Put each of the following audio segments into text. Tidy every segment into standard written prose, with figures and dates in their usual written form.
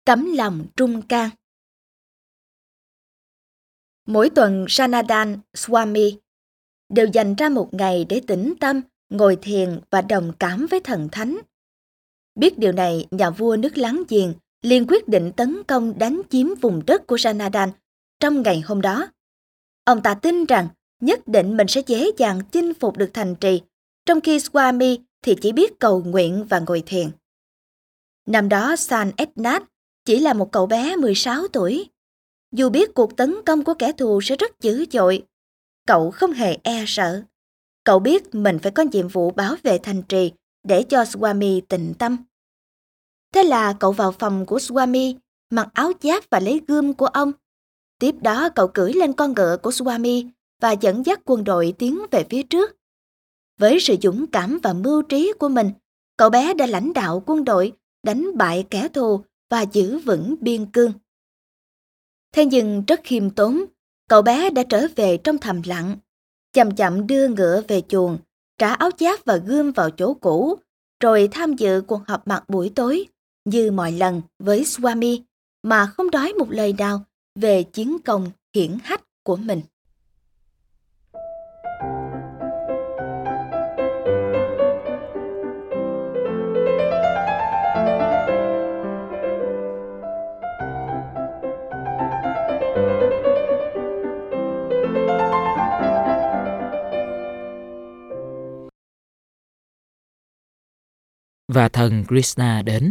Tấm lòng trung can. Mỗi tuần Sanandan Swami đều dành ra một ngày để tĩnh tâm, ngồi thiền và đồng cảm với thần thánh. Biết điều này, nhà vua nước láng giềng liền quyết định tấn công đánh chiếm vùng đất của Sanandan trong ngày hôm đó. Ông ta tin rằng nhất định mình sẽ dễ dàng chinh phục được thành trì, trong khi Swami thì chỉ biết cầu nguyện và ngồi thiền. Năm đó San Etnath chỉ là một cậu bé 16 tuổi. Dù biết cuộc tấn công của kẻ thù sẽ rất dữ dội, cậu không hề e sợ. Cậu biết mình phải có nhiệm vụ bảo vệ thành trì để cho Swami tĩnh tâm. Thế là cậu vào phòng của Swami, mặc áo giáp và lấy gươm của ông. Tiếp đó cậu cưỡi lên con ngựa của Swami và dẫn dắt quân đội tiến về phía trước. Với sự dũng cảm và mưu trí của mình, cậu bé đã lãnh đạo quân đội, đánh bại kẻ thù và giữ vững biên cương. Thế nhưng rất khiêm tốn, cậu bé đã trở về trong thầm lặng, chậm chậm đưa ngựa về chuồng, trả áo giáp và gươm vào chỗ cũ, rồi tham dự cuộc họp mặt buổi tối như mọi lần với Swami mà không nói một lời nào về chiến công hiển hách của mình. Và thần Krishna đến.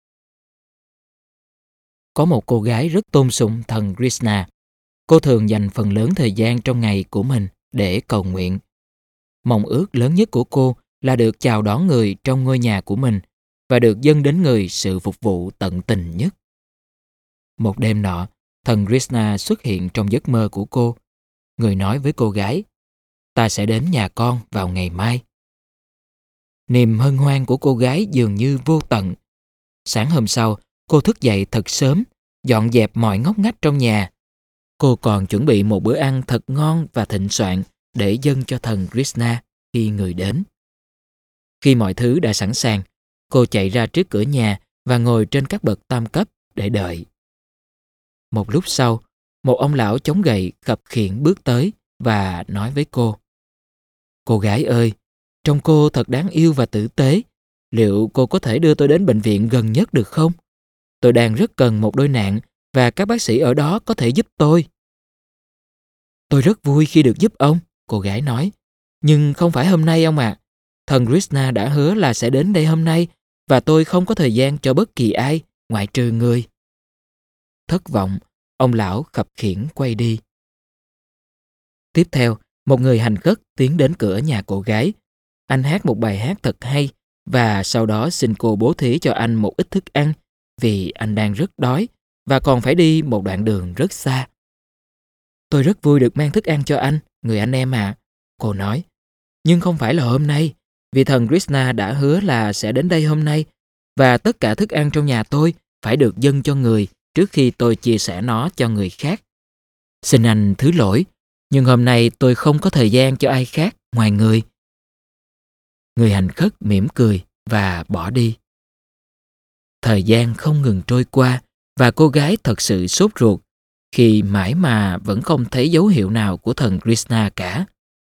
Có một cô gái rất tôn sùng thần Krishna. Cô thường dành phần lớn thời gian trong ngày của mình để cầu nguyện. Mong ước lớn nhất của cô là được chào đón người trong ngôi nhà của mình và được dâng đến người sự phục vụ tận tình nhất. Một đêm nọ, thần Krishna xuất hiện trong giấc mơ của cô. Người nói với cô gái, ta sẽ đến nhà con vào ngày mai. Niềm hân hoan của cô gái dường như vô tận. Sáng hôm sau, cô thức dậy thật sớm, dọn dẹp mọi ngóc ngách trong nhà. Cô còn chuẩn bị một bữa ăn thật ngon và thịnh soạn để dâng cho thần Krishna khi người đến. Khi mọi thứ đã sẵn sàng, cô chạy ra trước cửa nhà và ngồi trên các bậc tam cấp để đợi. Một lúc sau, một ông lão chống gậy khập khiễng bước tới và nói với cô, cô gái ơi, trông cô thật đáng yêu và tử tế. Liệu cô có thể đưa tôi đến bệnh viện gần nhất được không? Tôi đang rất cần một đôi nạn và các bác sĩ ở đó có thể giúp tôi. Tôi rất vui khi được giúp ông, cô gái nói. Nhưng không phải hôm nay ông ạ. Thần Krishna đã hứa là sẽ đến đây hôm nay và tôi không có thời gian cho bất kỳ ai ngoại trừ người. Thất vọng, ông lão khập khiễng quay đi. Tiếp theo, một người hành khất tiến đến cửa nhà cô gái. Anh hát một bài hát thật hay và sau đó xin cô bố thí cho anh một ít thức ăn vì anh đang rất đói và còn phải đi một đoạn đường rất xa. Tôi rất vui được mang thức ăn cho anh, người anh em ạ, cô nói. Nhưng không phải là hôm nay, vì thần Krishna đã hứa là sẽ đến đây hôm nay và tất cả thức ăn trong nhà tôi phải được dâng cho người trước khi tôi chia sẻ nó cho người khác. Xin anh thứ lỗi, nhưng hôm nay tôi không có thời gian cho ai khác ngoài người. Người hành khất mỉm cười và bỏ đi. Thời gian không ngừng trôi qua và cô gái thật sự sốt ruột khi mãi mà vẫn không thấy dấu hiệu nào của thần Krishna cả.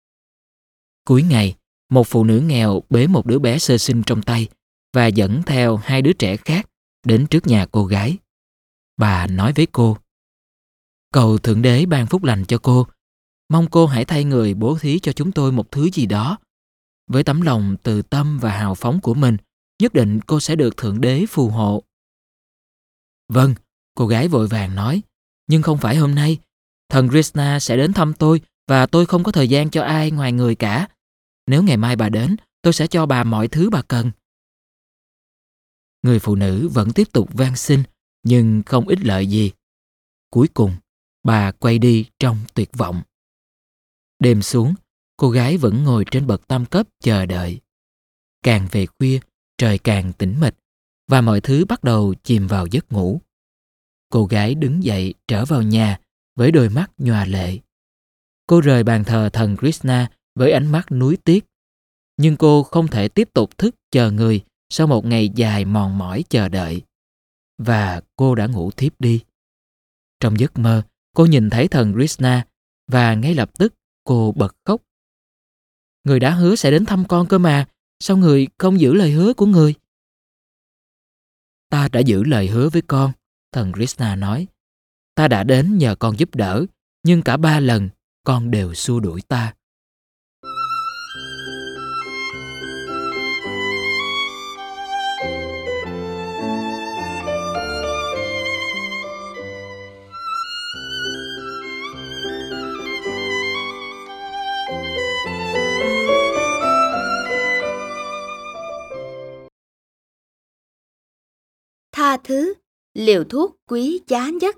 Cuối ngày, một phụ nữ nghèo bế một đứa bé sơ sinh trong tay và dẫn theo 2 đứa trẻ khác đến trước nhà cô gái. Bà nói với cô, cầu Thượng Đế ban phúc lành cho cô, mong cô hãy thay người bố thí cho chúng tôi một thứ gì đó. Với tấm lòng từ tâm và hào phóng của mình, nhất định cô sẽ được Thượng Đế phù hộ. Vâng, cô gái vội vàng nói, nhưng không phải hôm nay. Thần Krishna sẽ đến thăm tôi và tôi không có thời gian cho ai ngoài người cả. Nếu ngày mai bà đến, tôi sẽ cho bà mọi thứ bà cần. Người phụ nữ vẫn tiếp tục van xin, nhưng không ích lợi gì. Cuối cùng, bà quay đi trong tuyệt vọng. Đêm xuống, cô gái vẫn ngồi trên bậc tam cấp chờ đợi. Càng về khuya, trời càng tĩnh mịch và mọi thứ bắt đầu chìm vào giấc ngủ. Cô gái đứng dậy trở vào nhà với đôi mắt nhòa lệ. Cô rời bàn thờ thần Krishna với ánh mắt nuối tiếc. Nhưng cô không thể tiếp tục thức chờ người sau một ngày dài mòn mỏi chờ đợi. và cô đã ngủ thiếp đi. Trong giấc mơ, cô nhìn thấy thần Krishna và ngay lập tức cô bật khóc. Người đã hứa sẽ đến thăm con cơ mà, sao người không giữ lời hứa của người? Ta đã giữ lời hứa với con, thần Krishna nói. Ta đã đến nhờ con giúp đỡ, nhưng cả 3 lần con đều xua đuổi ta. Tha thứ, liều thuốc quý giá nhất.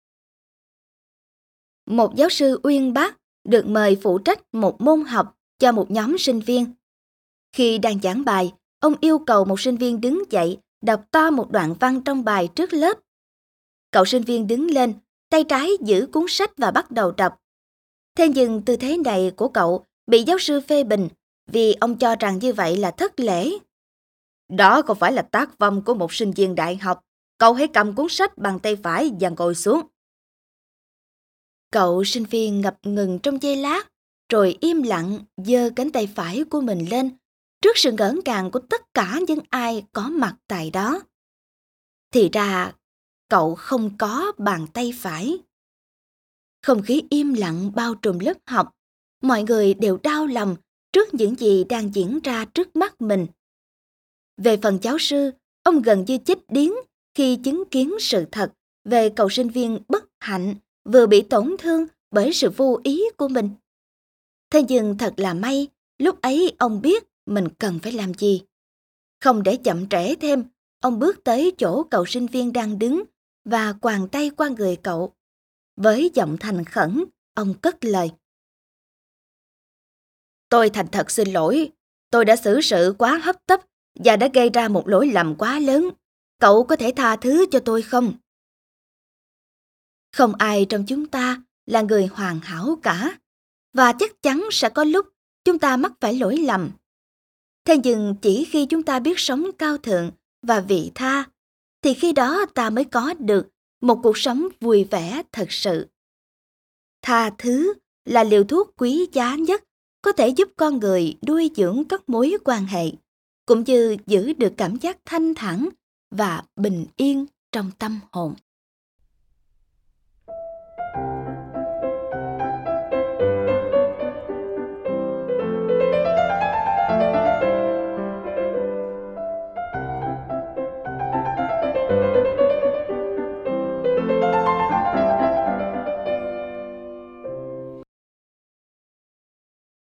Một giáo sư uyên bác được mời phụ trách một môn học cho một nhóm sinh viên. Khi đang giảng bài, ông yêu cầu một sinh viên đứng dậy đọc to một đoạn văn trong bài trước lớp. Cậu sinh viên đứng lên, tay trái giữ cuốn sách và bắt đầu đọc. Thế nhưng tư thế này của cậu bị giáo sư phê bình vì ông cho rằng như vậy là thất lễ. Đó không phải là tác phong của một sinh viên đại học. Cậu hãy cầm cuốn sách bằng tay phải và ngồi xuống. Cậu sinh viên ngập ngừng trong giây lát, rồi im lặng giơ cánh tay phải của mình lên trước sự ngỡ ngàng của tất cả những ai có mặt tại đó. Thì ra, cậu không có bàn tay phải. Không khí im lặng bao trùm lớp học. Mọi người đều đau lòng trước những gì đang diễn ra trước mắt mình. Về phần giáo sư, ông gần như chết điếng khi chứng kiến sự thật về cậu sinh viên bất hạnh vừa bị tổn thương bởi sự vô ý của mình. Thế nhưng thật là may, lúc ấy ông biết mình cần phải làm gì. Không để chậm trễ thêm, ông bước tới chỗ cậu sinh viên đang đứng và quàng tay qua người cậu. Với giọng thành khẩn, ông cất lời. Tôi thành thật xin lỗi, tôi đã xử sự quá hấp tấp và đã gây ra một lỗi lầm quá lớn. Cậu có thể tha thứ cho tôi không? Không ai trong chúng ta là người hoàn hảo cả, và chắc chắn sẽ có lúc chúng ta mắc phải lỗi lầm. Thế nhưng chỉ khi chúng ta biết sống cao thượng và vị tha, thì khi đó ta mới có được một cuộc sống vui vẻ thật sự. Tha thứ là liều thuốc quý giá nhất có thể giúp con người nuôi dưỡng các mối quan hệ, cũng như giữ được cảm giác thanh thản và bình yên trong tâm hồn.